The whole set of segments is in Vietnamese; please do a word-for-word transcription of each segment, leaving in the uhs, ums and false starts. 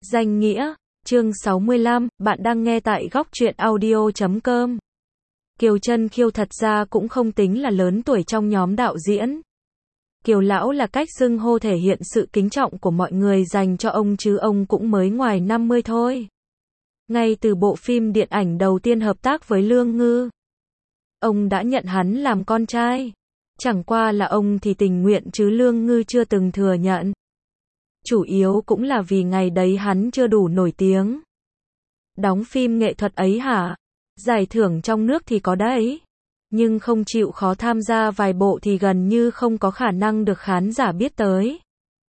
Danh nghĩa, chương sáu mươi lăm, bạn đang nghe tại góc truyện audio chấm com. Kiều Chân Khiêu thật ra cũng không tính là lớn tuổi trong nhóm đạo diễn. Kiều lão là cách xưng hô thể hiện sự kính trọng của mọi người dành cho ông chứ ông cũng mới ngoài năm mươi thôi. Ngay từ bộ phim điện ảnh đầu tiên hợp tác với Lương Ngư, ông đã nhận hắn làm con trai. Chẳng qua là ông thì tình nguyện chứ Lương Ngư chưa từng thừa nhận. Chủ yếu cũng là vì ngày đấy hắn chưa đủ nổi tiếng. Đóng phim nghệ thuật ấy hả? Giải thưởng trong nước thì có đấy. Nhưng không chịu khó tham gia vài bộ thì gần như không có khả năng được khán giả biết tới.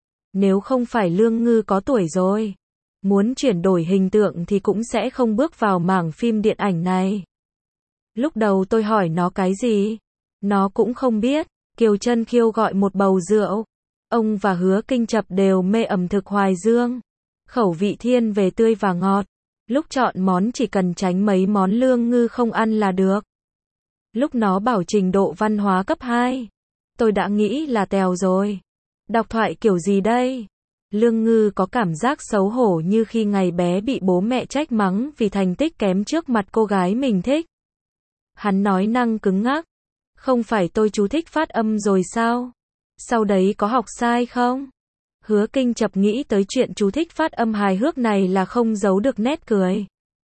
Nếu không phải Lương Ngư có tuổi rồi, muốn chuyển đổi hình tượng thì cũng sẽ không bước vào mảng phim điện ảnh này. Lúc đầu tôi hỏi nó cái gì? Nó cũng không biết. Kiều Chân Khiêu gọi một bầu rượu. Ông và Hứa Kinh Chập đều mê ẩm thực Hoài Dương. Khẩu vị thiên về tươi và ngọt. Lúc chọn món chỉ cần tránh mấy món Lương Ngư không ăn là được. Lúc nó bảo trình độ văn hóa cấp hai, tôi đã nghĩ là tèo rồi. Đọc thoại kiểu gì đây? Lương Ngư có cảm giác xấu hổ như khi ngày bé bị bố mẹ trách mắng vì thành tích kém trước mặt cô gái mình thích. Hắn nói năng cứng ngắc. Không phải tôi chú thích phát âm rồi sao? Sau đấy có học sai không? Hứa Kinh Chập nghĩ tới chuyện chú thích phát âm hài hước này là không giấu được nét cười.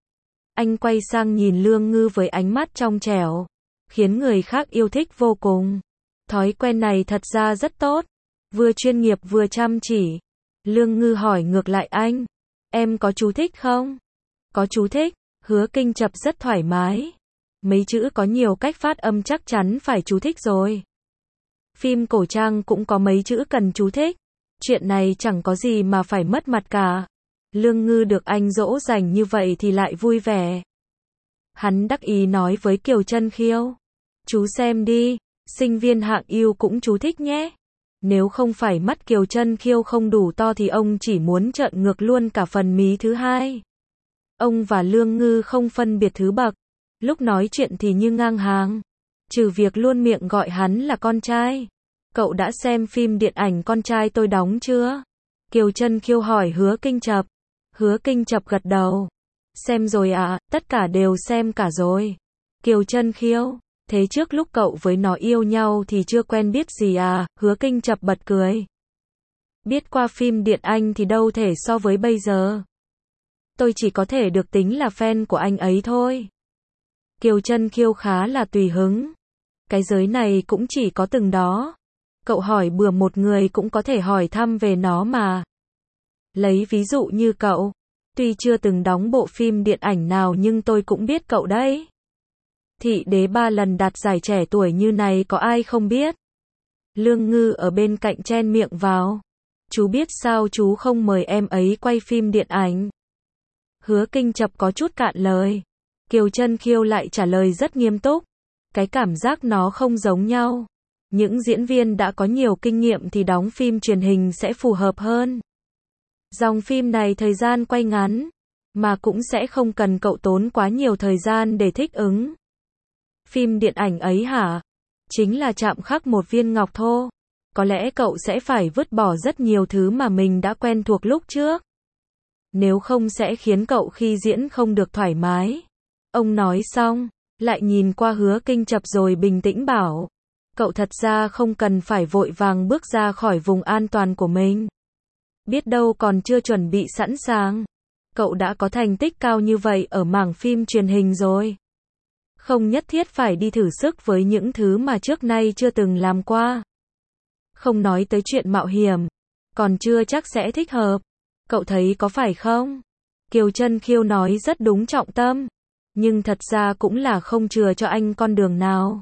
Anh quay sang nhìn Lương Ngư với ánh mắt trong trẻo, khiến người khác yêu thích vô cùng. Thói quen này thật ra rất tốt, vừa chuyên nghiệp vừa chăm chỉ. Lương Ngư hỏi ngược lại anh, em có chú thích không? Có chú thích. Hứa Kinh Chập rất thoải mái. Mấy chữ có nhiều cách phát âm chắc chắn phải chú thích rồi. Phim cổ trang cũng có mấy chữ cần chú thích. Chuyện này chẳng có gì mà phải mất mặt cả. Lương Ngư được anh dỗ dành như vậy thì lại vui vẻ. Hắn đắc ý nói với Kiều Chân Khiêu, chú xem đi, sinh viên hạng yêu cũng chú thích nhé. Nếu không phải mắt Kiều Chân Khiêu không đủ to thì ông chỉ muốn trợn ngược luôn cả phần mí thứ hai. Ông và Lương Ngư không phân biệt thứ bậc. Lúc nói chuyện thì như ngang hàng. Trừ việc luôn miệng gọi hắn là con trai. Cậu đã xem phim điện ảnh Con trai tôi đóng chưa? Kiều Chân Khiêu hỏi Hứa Kinh Chập. Hứa Kinh Chập gật đầu. Xem rồi ạ, à, tất cả đều xem cả rồi. Kiều Chân Khiêu, thế trước lúc cậu với nó yêu nhau thì chưa quen biết gì à? Hứa Kinh Chập bật cười. Biết qua phim điện ảnh thì đâu thể so với bây giờ. Tôi chỉ có thể được tính là fan của anh ấy thôi. Kiều Chân Khiêu khá là tùy hứng. Cái giới này cũng chỉ có từng đó. Cậu hỏi bừa một người cũng có thể hỏi thăm về nó mà. Lấy ví dụ như cậu. Tuy chưa từng đóng bộ phim điện ảnh nào nhưng tôi cũng biết cậu đấy. Thị đế ba lần đạt giải trẻ tuổi như này có ai không biết. Lương Ngư ở bên cạnh chen miệng vào. Chú biết sao chú không mời em ấy quay phim điện ảnh? Hứa Kinh Chập có chút cạn lời. Kiều Chân Khiêu lại trả lời rất nghiêm túc. Cái cảm giác nó không giống nhau. Những diễn viên đã có nhiều kinh nghiệm thì đóng phim truyền hình sẽ phù hợp hơn. Dòng phim này thời gian quay ngắn, mà cũng sẽ không cần cậu tốn quá nhiều thời gian để thích ứng. Phim điện ảnh ấy hả? Chính là chạm khắc một viên ngọc thô. Có lẽ cậu sẽ phải vứt bỏ rất nhiều thứ mà mình đã quen thuộc lúc trước. Nếu không sẽ khiến cậu khi diễn không được thoải mái. Ông nói xong, lại nhìn qua Hứa Kinh Chập rồi bình tĩnh bảo. Cậu thật ra không cần phải vội vàng bước ra khỏi vùng an toàn của mình. Biết đâu còn chưa chuẩn bị sẵn sàng. Cậu đã có thành tích cao như vậy ở mảng phim truyền hình rồi. Không nhất thiết phải đi thử sức với những thứ mà trước nay chưa từng làm qua. Không nói tới chuyện mạo hiểm. Còn chưa chắc sẽ thích hợp. Cậu thấy có phải không? Kiều Chân Khiêu nói rất đúng trọng tâm. Nhưng thật ra cũng là không chừa cho anh con đường nào.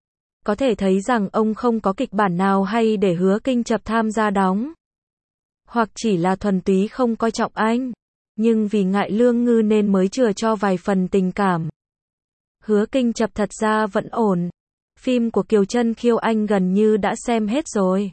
Có thể thấy rằng ông không có kịch bản nào hay để Hứa Kinh Chập tham gia đóng. Hoặc chỉ là thuần túy không coi trọng anh. Nhưng vì ngại Lương Ngư nên mới chừa cho vài phần tình cảm. Hứa Kinh Chập thật ra vẫn ổn. Phim của Kiều Chân Khiêu anh gần như đã xem hết rồi.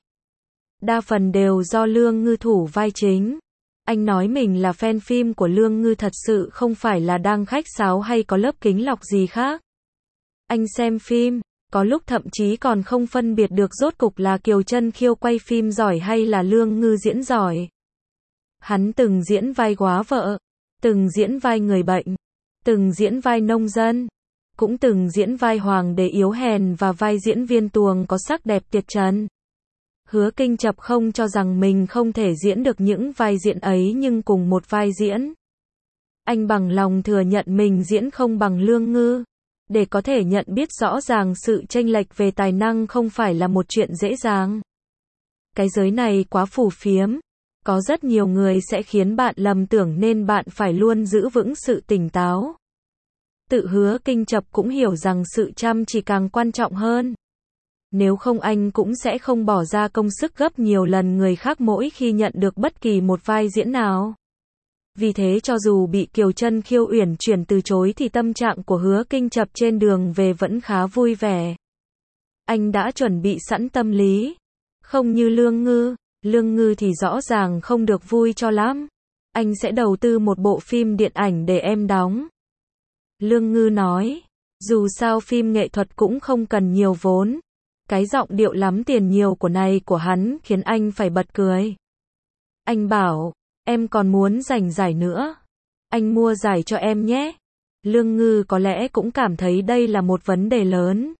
Đa phần đều do Lương Ngư thủ vai chính. Anh nói mình là fan phim của Lương Ngư thật sự không phải là đang khách sáo hay có lớp kính lọc gì khác. Anh xem phim, có lúc thậm chí còn không phân biệt được rốt cục là Kiều Chân Khiêu quay phim giỏi hay là Lương Ngư diễn giỏi. Hắn từng diễn vai góa vợ, từng diễn vai người bệnh, từng diễn vai nông dân, cũng từng diễn vai hoàng đế yếu hèn và vai diễn viên tuồng có sắc đẹp tuyệt trần. Hứa Kinh Chập không cho rằng mình không thể diễn được những vai diễn ấy, nhưng cùng một vai diễn, anh bằng lòng thừa nhận mình diễn không bằng Lương Ngư. Để có thể nhận biết rõ ràng sự chênh lệch về tài năng không phải là một chuyện dễ dàng. Cái giới này quá phù phiếm, có rất nhiều người sẽ khiến bạn lầm tưởng nên bạn phải luôn giữ vững sự tỉnh táo. Tự Hứa Kinh Chập cũng hiểu rằng sự chăm chỉ càng quan trọng hơn. Nếu không anh cũng sẽ không bỏ ra công sức gấp nhiều lần người khác mỗi khi nhận được bất kỳ một vai diễn nào. Vì thế cho dù bị Kiều Trân Khiêu uyển chuyển từ chối thì tâm trạng của Hứa Kinh Chập trên đường về vẫn khá vui vẻ. Anh đã chuẩn bị sẵn tâm lý. Không như Lương Ngư, Lương Ngư thì rõ ràng không được vui cho lắm. Anh sẽ đầu tư một bộ phim điện ảnh để em đóng. Lương Ngư nói, dù sao phim nghệ thuật cũng không cần nhiều vốn. Cái giọng điệu lắm tiền nhiều của này của hắn khiến anh phải bật cười. Anh bảo, em còn muốn giành giải nữa. Anh mua giải cho em nhé. Lương Ngư có lẽ cũng cảm thấy đây là một vấn đề lớn.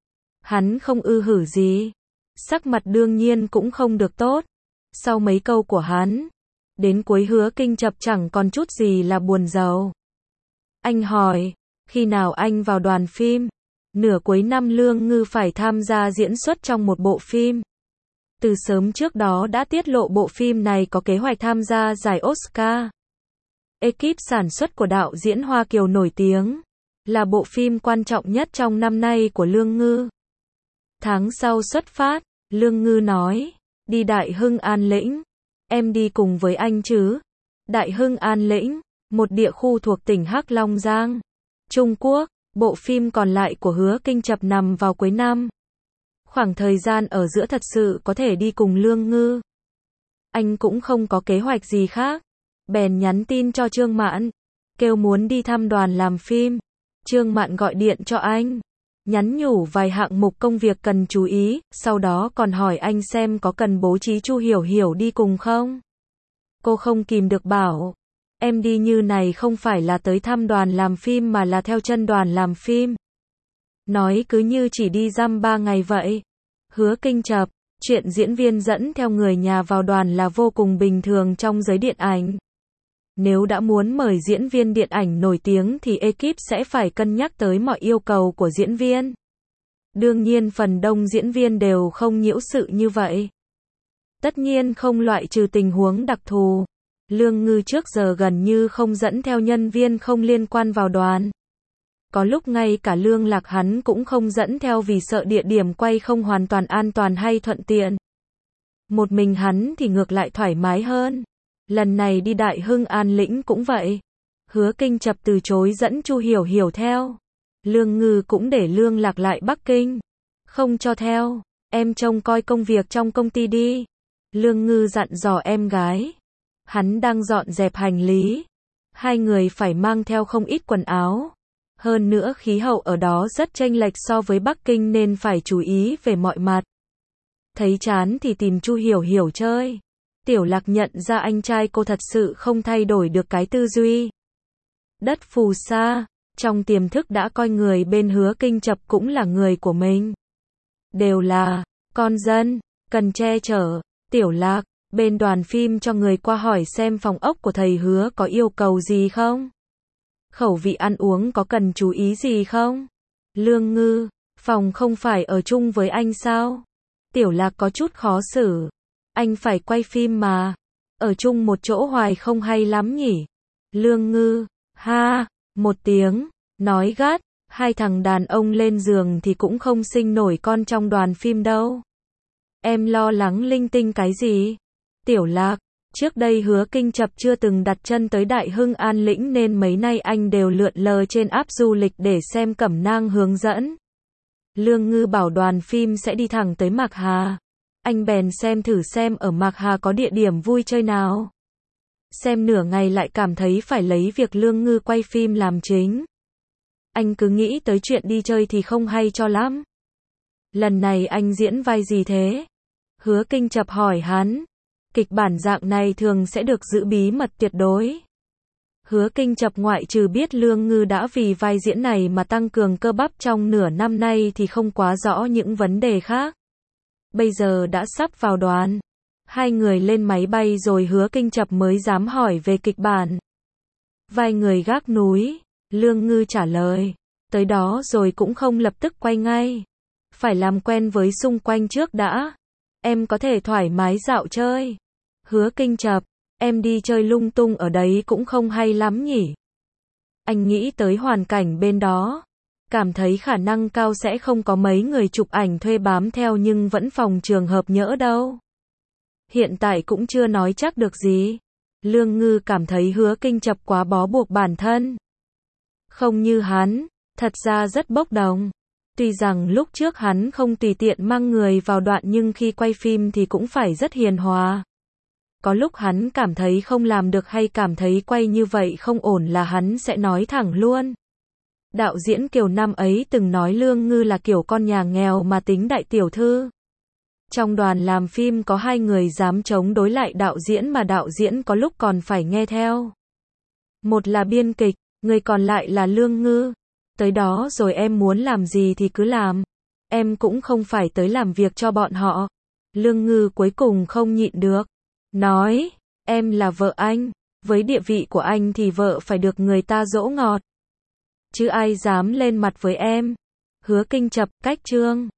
Hắn không ư hử gì. Sắc mặt đương nhiên cũng không được tốt. Sau mấy câu của hắn, đến cuối Hứa Kinh Chập chẳng còn chút gì là buồn rầu. Anh hỏi, khi nào anh vào đoàn phim? Nửa cuối năm Lương Ngư phải tham gia diễn xuất trong một bộ phim. Từ sớm trước đó đã tiết lộ bộ phim này có kế hoạch tham gia giải Oscar. Ekip sản xuất của đạo diễn Hoa Kiều nổi tiếng, là bộ phim quan trọng nhất trong năm nay của Lương Ngư. Tháng sau xuất phát, Lương Ngư nói, đi Đại Hưng An Lĩnh. Em đi cùng với anh chứ? Đại Hưng An Lĩnh, một địa khu thuộc tỉnh Hắc Long Giang, Trung Quốc. Bộ phim còn lại của Hứa Kinh Chập nằm vào cuối năm. Khoảng thời gian ở giữa thật sự có thể đi cùng Lương Ngư. Anh cũng không có kế hoạch gì khác. Bèn nhắn tin cho Trương Mạn, kêu muốn đi thăm đoàn làm phim. Trương Mạn gọi điện cho anh, nhắn nhủ vài hạng mục công việc cần chú ý, sau đó còn hỏi anh xem có cần bố trí Chu Hiểu Hiểu đi cùng không. Cô không kìm được bảo, em đi như này không phải là tới thăm đoàn làm phim mà là theo chân đoàn làm phim. Nói cứ như chỉ đi dăm ba ngày vậy. Hứa Kinh Chập, chuyện diễn viên dẫn theo người nhà vào đoàn là vô cùng bình thường trong giới điện ảnh. Nếu đã muốn mời diễn viên điện ảnh nổi tiếng thì ekip sẽ phải cân nhắc tới mọi yêu cầu của diễn viên. Đương nhiên phần đông diễn viên đều không nhiễu sự như vậy. Tất nhiên không loại trừ tình huống đặc thù. Lương Ngư trước giờ gần như không dẫn theo nhân viên không liên quan vào đoàn. Có lúc ngay cả Lương Lạc hắn cũng không dẫn theo vì sợ địa điểm quay không hoàn toàn an toàn hay thuận tiện. Một mình hắn thì ngược lại thoải mái hơn. Lần này đi Đại Hưng An Lĩnh cũng vậy. Hứa Kinh Chập từ chối dẫn Chu Hiểu Hiểu theo. Lương Ngư cũng để Lương Lạc lại Bắc Kinh. Không cho theo, em trông coi công việc trong công ty đi. Lương Ngư dặn dò em gái. Hắn đang dọn dẹp hành lý. Hai người phải mang theo không ít quần áo. Hơn nữa khí hậu ở đó rất chênh lệch so với Bắc Kinh nên phải chú ý về mọi mặt. Thấy chán thì tìm Chu Hiểu Hiểu chơi. Tiểu Lạc nhận ra anh trai cô thật sự không thay đổi được cái tư duy. Đất phù sa, trong tiềm thức đã coi người bên Hứa Kinh Chập cũng là người của mình. Đều là con dân, cần che chở. Tiểu Lạc, bên đoàn phim cho người qua hỏi xem phòng ốc của thầy Hứa có yêu cầu gì không? Khẩu vị ăn uống có cần chú ý gì không? Lương Ngư, phòng không phải ở chung với anh sao? Tiểu Lạc có chút khó xử. Anh phải quay phim mà. Ở chung một chỗ hoài không hay lắm nhỉ? Lương Ngư, ha, một tiếng, nói gắt, hai thằng đàn ông lên giường thì cũng không sinh nổi con trong đoàn phim đâu. Em lo lắng linh tinh cái gì? Tiểu Lạc, trước đây Hứa Kinh Chập chưa từng đặt chân tới Đại Hưng An Lĩnh nên mấy nay anh đều lượn lờ trên app du lịch để xem cẩm nang hướng dẫn. Lương Ngư bảo đoàn phim sẽ đi thẳng tới Mạc Hà. Anh bèn xem thử xem ở Mạc Hà có địa điểm vui chơi nào. Xem nửa ngày lại cảm thấy phải lấy việc Lương Ngư quay phim làm chính. Anh cứ nghĩ tới chuyện đi chơi thì không hay cho lắm. Lần này anh diễn vai gì thế? Hứa Kinh Chập hỏi hắn. Kịch bản dạng này thường sẽ được giữ bí mật tuyệt đối. Hứa Kinh Chập ngoại trừ biết Lương Ngư đã vì vai diễn này mà tăng cường cơ bắp trong nửa năm nay thì không quá rõ những vấn đề khác. Bây giờ đã sắp vào đoàn. Hai người lên máy bay rồi Hứa Kinh Chập mới dám hỏi về kịch bản. Vai người gác núi, Lương Ngư trả lời. Tới đó rồi cũng không lập tức quay ngay. Phải làm quen với xung quanh trước đã. Em có thể thoải mái dạo chơi. Hứa Kinh Chập, em đi chơi lung tung ở đấy cũng không hay lắm nhỉ. Anh nghĩ tới hoàn cảnh bên đó. Cảm thấy khả năng cao sẽ không có mấy người chụp ảnh thuê bám theo nhưng vẫn phòng trường hợp nhỡ đâu. Hiện tại cũng chưa nói chắc được gì. Lương Ngư cảm thấy Hứa Kinh Chập quá bó buộc bản thân. Không như hắn, thật ra rất bốc đồng. Tuy rằng lúc trước hắn không tùy tiện mang người vào đoạn nhưng khi quay phim thì cũng phải rất hiền hòa. Có lúc hắn cảm thấy không làm được hay cảm thấy quay như vậy không ổn là hắn sẽ nói thẳng luôn. Đạo diễn Kiều năm ấy từng nói Lương Ngư là kiểu con nhà nghèo mà tính đại tiểu thư. Trong đoàn làm phim có hai người dám chống đối lại đạo diễn mà đạo diễn có lúc còn phải nghe theo. Một là biên kịch, người còn lại là Lương Ngư. Tới đó rồi em muốn làm gì thì cứ làm. Em cũng không phải tới làm việc cho bọn họ. Lương Ngư cuối cùng không nhịn được. Nói, em là vợ anh. Với địa vị của anh thì vợ phải được người ta dỗ ngọt. Chứ ai dám lên mặt với em. Hứa Kinh Chập, cách chương.